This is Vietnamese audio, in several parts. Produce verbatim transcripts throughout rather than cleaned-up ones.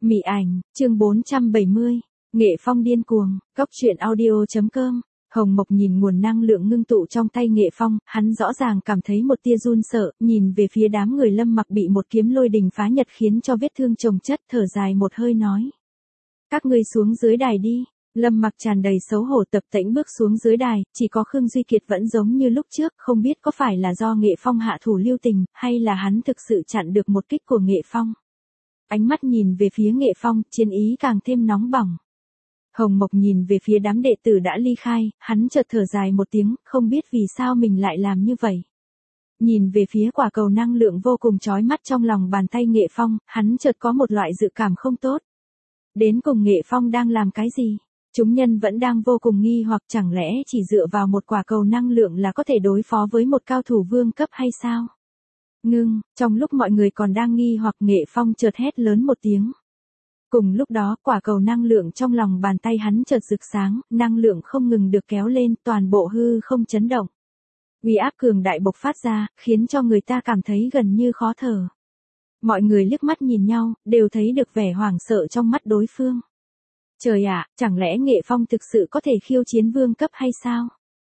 Mị ảnh, chương bốn trăm bảy mươi, Nghệ Phong điên cuồng, cốc truyện audio chấm com. Hồng Mộc nhìn nguồn năng lượng ngưng tụ trong tay Nghệ Phong, hắn rõ ràng cảm thấy một tia run sợ, nhìn về phía đám người Lâm Mặc bị một kiếm lôi đình phá nhật khiến cho vết thương chồng chất, thở dài một hơi nói. Các ngươi xuống dưới đài đi. Lâm Mặc tràn đầy xấu hổ tập tễnh bước xuống dưới đài, chỉ có Khương Duy Kiệt vẫn giống như lúc trước, không biết có phải là do Nghệ Phong hạ thủ lưu tình, hay là hắn thực sự chặn được một kích của Nghệ Phong. Ánh mắt nhìn về phía Nghệ Phong, chiến ý càng thêm nóng bỏng. Hồng Mộc nhìn về phía đám đệ tử đã ly khai, hắn chợt thở dài một tiếng, không biết vì sao mình lại làm như vậy. Nhìn về phía quả cầu năng lượng vô cùng chói mắt trong lòng bàn tay Nghệ Phong, hắn chợt có một loại dự cảm không tốt. Đến cùng Nghệ Phong đang làm cái gì? Chúng nhân vẫn đang vô cùng nghi hoặc chẳng lẽ chỉ dựa vào một quả cầu năng lượng là có thể đối phó với một cao thủ vương cấp hay sao? Ngưng, trong lúc mọi người còn đang nghi hoặc Nghệ Phong chợt hét lớn một tiếng. Cùng lúc đó, quả cầu năng lượng trong lòng bàn tay hắn chợt rực sáng, năng lượng không ngừng được kéo lên, toàn bộ hư không chấn động. Uy áp cường đại bộc phát ra, khiến cho người ta cảm thấy gần như khó thở. Mọi người liếc mắt nhìn nhau, đều thấy được vẻ hoảng sợ trong mắt đối phương. Trời ạ, chẳng lẽ Nghệ Phong thực sự có thể khiêu chiến vương cấp hay sao?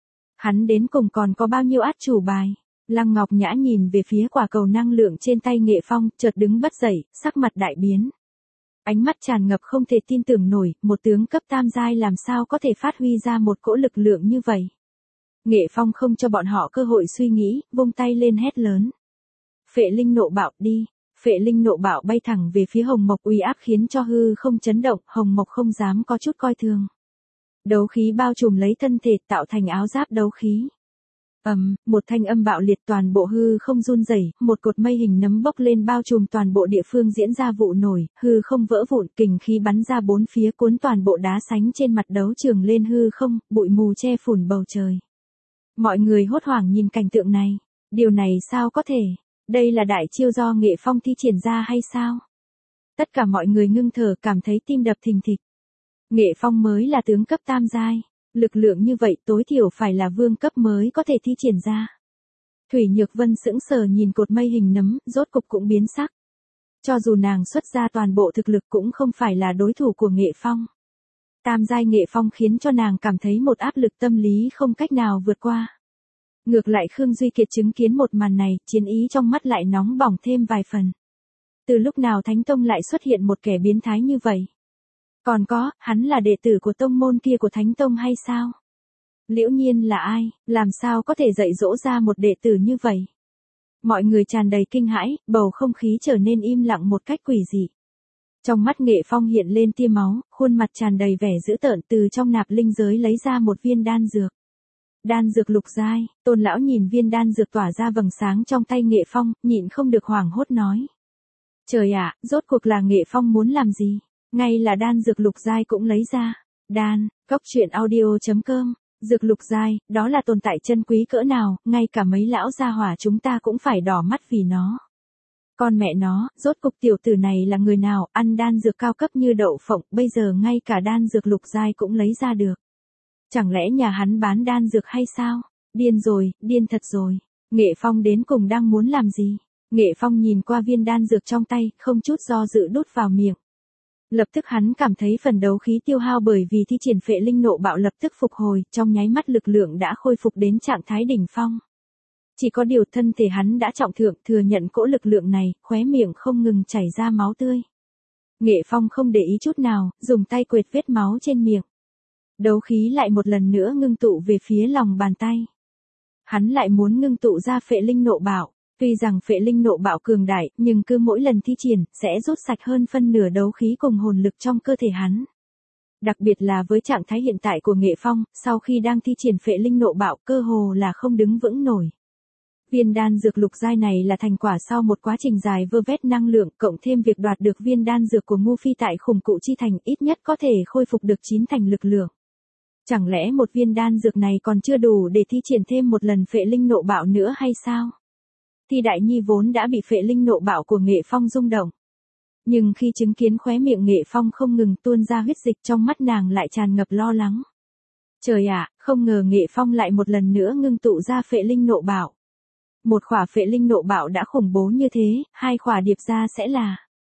Hắn đến cùng còn có bao nhiêu át chủ bài? Lăng Ngọc Nhã nhìn về phía quả cầu năng lượng trên tay Nghệ Phong, chợt đứng bất dậy, sắc mặt đại biến. Ánh mắt tràn ngập không thể tin tưởng nổi, một tướng cấp tam giai làm sao có thể phát huy ra một cỗ lực lượng như vậy. Nghệ Phong không cho bọn họ cơ hội suy nghĩ, vung tay lên hét lớn. Phệ linh nộ bạo đi. Phệ linh nộ bạo bay thẳng về phía Hồng Mộc, uy áp khiến cho hư không chấn động, Hồng Mộc không dám có chút coi thường. Đấu khí bao trùm lấy thân thể tạo thành áo giáp đấu khí. Ầm, um, một thanh âm bạo liệt toàn bộ hư không run rẩy, một cột mây hình nấm bốc lên bao trùm toàn bộ địa phương diễn ra vụ nổ, hư không vỡ vụn, kình khí bắn ra bốn phía cuốn toàn bộ đá sánh trên mặt đấu trường lên hư không, bụi mù che phủ bầu trời. Mọi người hốt hoảng nhìn cảnh tượng này, điều này sao có thể? Đây là đại chiêu do Nghệ Phong thi triển ra hay sao? Tất cả mọi người ngưng thở cảm thấy tim đập thình thịch. Nghệ Phong mới là tướng cấp tam giai, lực lượng như vậy tối thiểu phải là vương cấp mới có thể thi triển ra. Thủy Nhược Vân sững sờ nhìn cột mây hình nấm, rốt cục cũng biến sắc. Cho dù nàng xuất ra toàn bộ thực lực cũng không phải là đối thủ của Nghệ Phong. Tam giai Nghệ Phong khiến cho nàng cảm thấy một áp lực tâm lý không cách nào vượt qua. Ngược lại Khương Duy Kiệt chứng kiến một màn này, chiến ý trong mắt lại nóng bỏng thêm vài phần. Từ lúc nào Thánh Tông lại xuất hiện một kẻ biến thái như vậy? Còn có, hắn là đệ tử của tông môn kia của Thánh Tông hay sao? Liễu Nhiên là ai, làm sao có thể dạy dỗ ra một đệ tử như vậy? Mọi người tràn đầy kinh hãi, bầu không khí trở nên im lặng một cách quỷ dị. Trong mắt Nghệ Phong hiện lên tia máu, khuôn mặt tràn đầy vẻ dữ tợn, từ trong nạp linh giới lấy ra một viên đan dược. Đan dược lục giai, Tôn lão nhìn viên đan dược tỏa ra vầng sáng trong tay Nghệ Phong, nhịn không được hoảng hốt nói. Trời ạ, rốt cuộc là Nghệ Phong muốn làm gì? Ngay là đan dược lục giai cũng lấy ra. Đan, cốc truyện audio chấm com, dược lục giai, đó là tồn tại chân quý cỡ nào, ngay cả mấy lão gia hỏa chúng ta cũng phải đỏ mắt vì nó. Con mẹ nó, rốt cục tiểu tử này là người nào, ăn đan dược cao cấp như đậu phộng, bây giờ ngay cả đan dược lục giai cũng lấy ra được. Chẳng lẽ nhà hắn bán đan dược hay sao? Điên rồi, điên thật rồi. Nghệ Phong đến cùng đang muốn làm gì? Nghệ Phong nhìn qua viên đan dược trong tay, không chút do dự đút vào miệng. Lập tức hắn cảm thấy phần đấu khí tiêu hao bởi vì thi triển phệ linh nộ bạo lập tức phục hồi, trong nháy mắt lực lượng đã khôi phục đến trạng thái đỉnh phong. Chỉ có điều thân thể hắn đã trọng thượng, thừa nhận cỗ lực lượng này, khóe miệng không ngừng chảy ra máu tươi. Nghệ Phong không để ý chút nào, dùng tay quệt vết máu trên miệng. Đấu khí lại một lần nữa ngưng tụ về phía lòng bàn tay. Hắn lại muốn ngưng tụ ra phệ linh nộ bạo. Tuy rằng phệ linh nộ bạo cường đại, nhưng cứ mỗi lần thi triển, sẽ rút sạch hơn phân nửa đấu khí cùng hồn lực trong cơ thể hắn. Đặc biệt là với trạng thái hiện tại của Nghệ Phong, sau khi đang thi triển phệ linh nộ bạo, cơ hồ là không đứng vững nổi. Viên đan dược lục giai này là thành quả sau một quá trình dài vơ vét năng lượng, cộng thêm việc đoạt được viên đan dược của Ngu Phi tại Khủng Cụ Chi Thành, ít nhất có thể khôi phục được chín thành lực lượng. Chẳng lẽ một viên đan dược này còn chưa đủ để thi triển thêm một lần phệ linh nộ bạo nữa hay sao? Thi Đại Nhi vốn đã bị phệ linh nộ bạo của Nghệ Phong rung động. Nhưng khi chứng kiến khóe miệng Nghệ Phong không ngừng tuôn ra huyết dịch, trong mắt nàng lại tràn ngập lo lắng. Trời ạ, không ngờ Nghệ Phong lại một lần nữa ngưng tụ ra phệ linh nộ bạo. Một khỏa phệ linh nộ bạo đã khủng bố như thế, hai khỏa điệp ra sẽ là.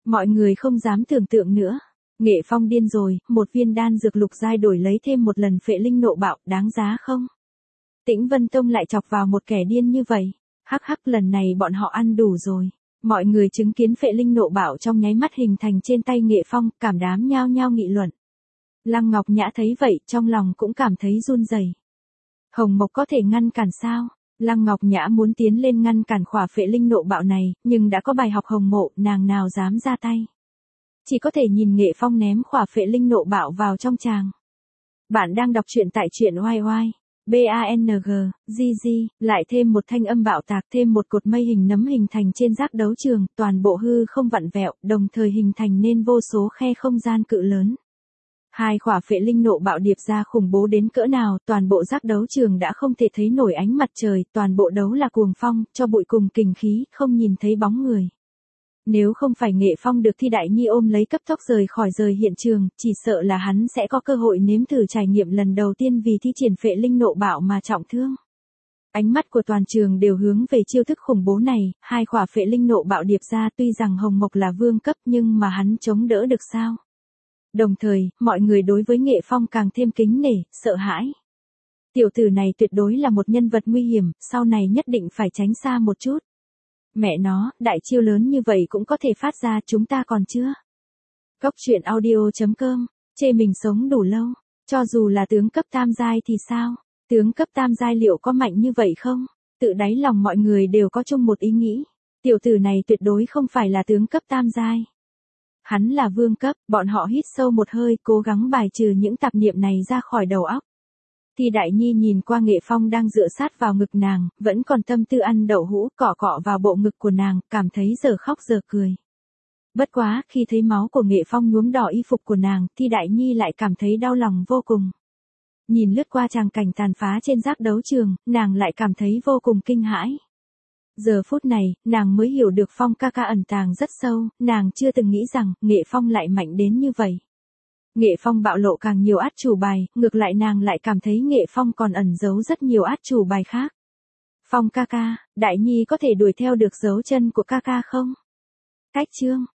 Mọi người không dám tưởng tượng nữa. Nghệ Phong điên rồi, một viên đan dược lục giai đổi lấy thêm một lần phệ linh nộ bạo, đáng giá không? Tĩnh Vân Tông lại chọc vào một kẻ điên như vậy. Hắc hắc, lần này bọn họ ăn đủ rồi. Mọi người chứng kiến phệ linh nộ bạo trong nháy mắt hình thành trên tay Nghệ Phong, cảm đám nhao nhao nghị luận. Lăng Ngọc Nhã thấy vậy, trong lòng cũng cảm thấy run rẩy. Hồng Mộc có thể ngăn cản sao? Lăng Ngọc Nhã muốn tiến lên ngăn cản khỏa phệ linh nộ bạo này, nhưng đã có bài học Hồng Mộ, nàng nào dám ra tay. Chỉ có thể nhìn Nghệ Phong ném khỏa phệ linh nộ bạo vào trong tràng. Bạn đang đọc truyện tại truyện oai oai. bang, gg, lại thêm một thanh âm bạo tạc, thêm một cột mây hình nấm hình thành trên giác đấu trường, toàn bộ hư không vặn vẹo, đồng thời hình thành nên vô số khe không gian cự lớn. Hai khỏa phệ linh nộ bạo điệp ra khủng bố đến cỡ nào, toàn bộ giác đấu trường đã không thể thấy nổi ánh mặt trời, toàn bộ đấu là cuồng phong, cho bụi cùng kình khí, không nhìn thấy bóng người. Nếu không phải Nghệ Phong được Thi Đại Nhi ôm lấy cấp tốc rời khỏi rời hiện trường, chỉ sợ là hắn sẽ có cơ hội nếm thử trải nghiệm lần đầu tiên vì thi triển phệ linh nộ bạo mà trọng thương. Ánh mắt của toàn trường đều hướng về chiêu thức khủng bố này, hai khỏa phệ linh nộ bạo điệp ra, tuy rằng Hồng Mộc là vương cấp nhưng mà hắn chống đỡ được sao? Đồng thời, mọi người đối với Nghệ Phong càng thêm kính nể, sợ hãi. Tiểu tử này tuyệt đối là một nhân vật nguy hiểm, sau này nhất định phải tránh xa một chút. Mẹ nó, đại chiêu lớn như vậy cũng có thể phát ra, chúng ta còn chưa. Cốc truyện audio chấm com, chê mình sống đủ lâu, cho dù là tướng cấp tam giai thì sao? Tướng cấp tam giai liệu có mạnh như vậy không? Tự đáy lòng mọi người đều có chung một ý nghĩ. Tiểu tử này tuyệt đối không phải là tướng cấp tam giai. Hắn là vương cấp, bọn họ hít sâu một hơi, cố gắng bài trừ những tạp niệm này ra khỏi đầu óc. Thi Đại Nhi nhìn qua Nghệ Phong đang dựa sát vào ngực nàng, vẫn còn tâm tư ăn đậu hũ, cọ cọ vào bộ ngực của nàng, cảm thấy giờ khóc giờ cười. Bất quá, khi thấy máu của Nghệ Phong nhuốm đỏ y phục của nàng, Thi Đại Nhi lại cảm thấy đau lòng vô cùng. Nhìn lướt qua tràng cảnh tàn phá trên giác đấu trường, nàng lại cảm thấy vô cùng kinh hãi. Giờ phút này, nàng mới hiểu được Phong ca ca ẩn tàng rất sâu, nàng chưa từng nghĩ rằng, Nghệ Phong lại mạnh đến như vậy. Nghệ Phong bạo lộ càng nhiều át chủ bài, ngược lại nàng lại cảm thấy Nghệ Phong còn ẩn giấu rất nhiều át chủ bài khác. Phong ca ca, Đại Nhi có thể đuổi theo được dấu chân của ca ca không? Cách chương.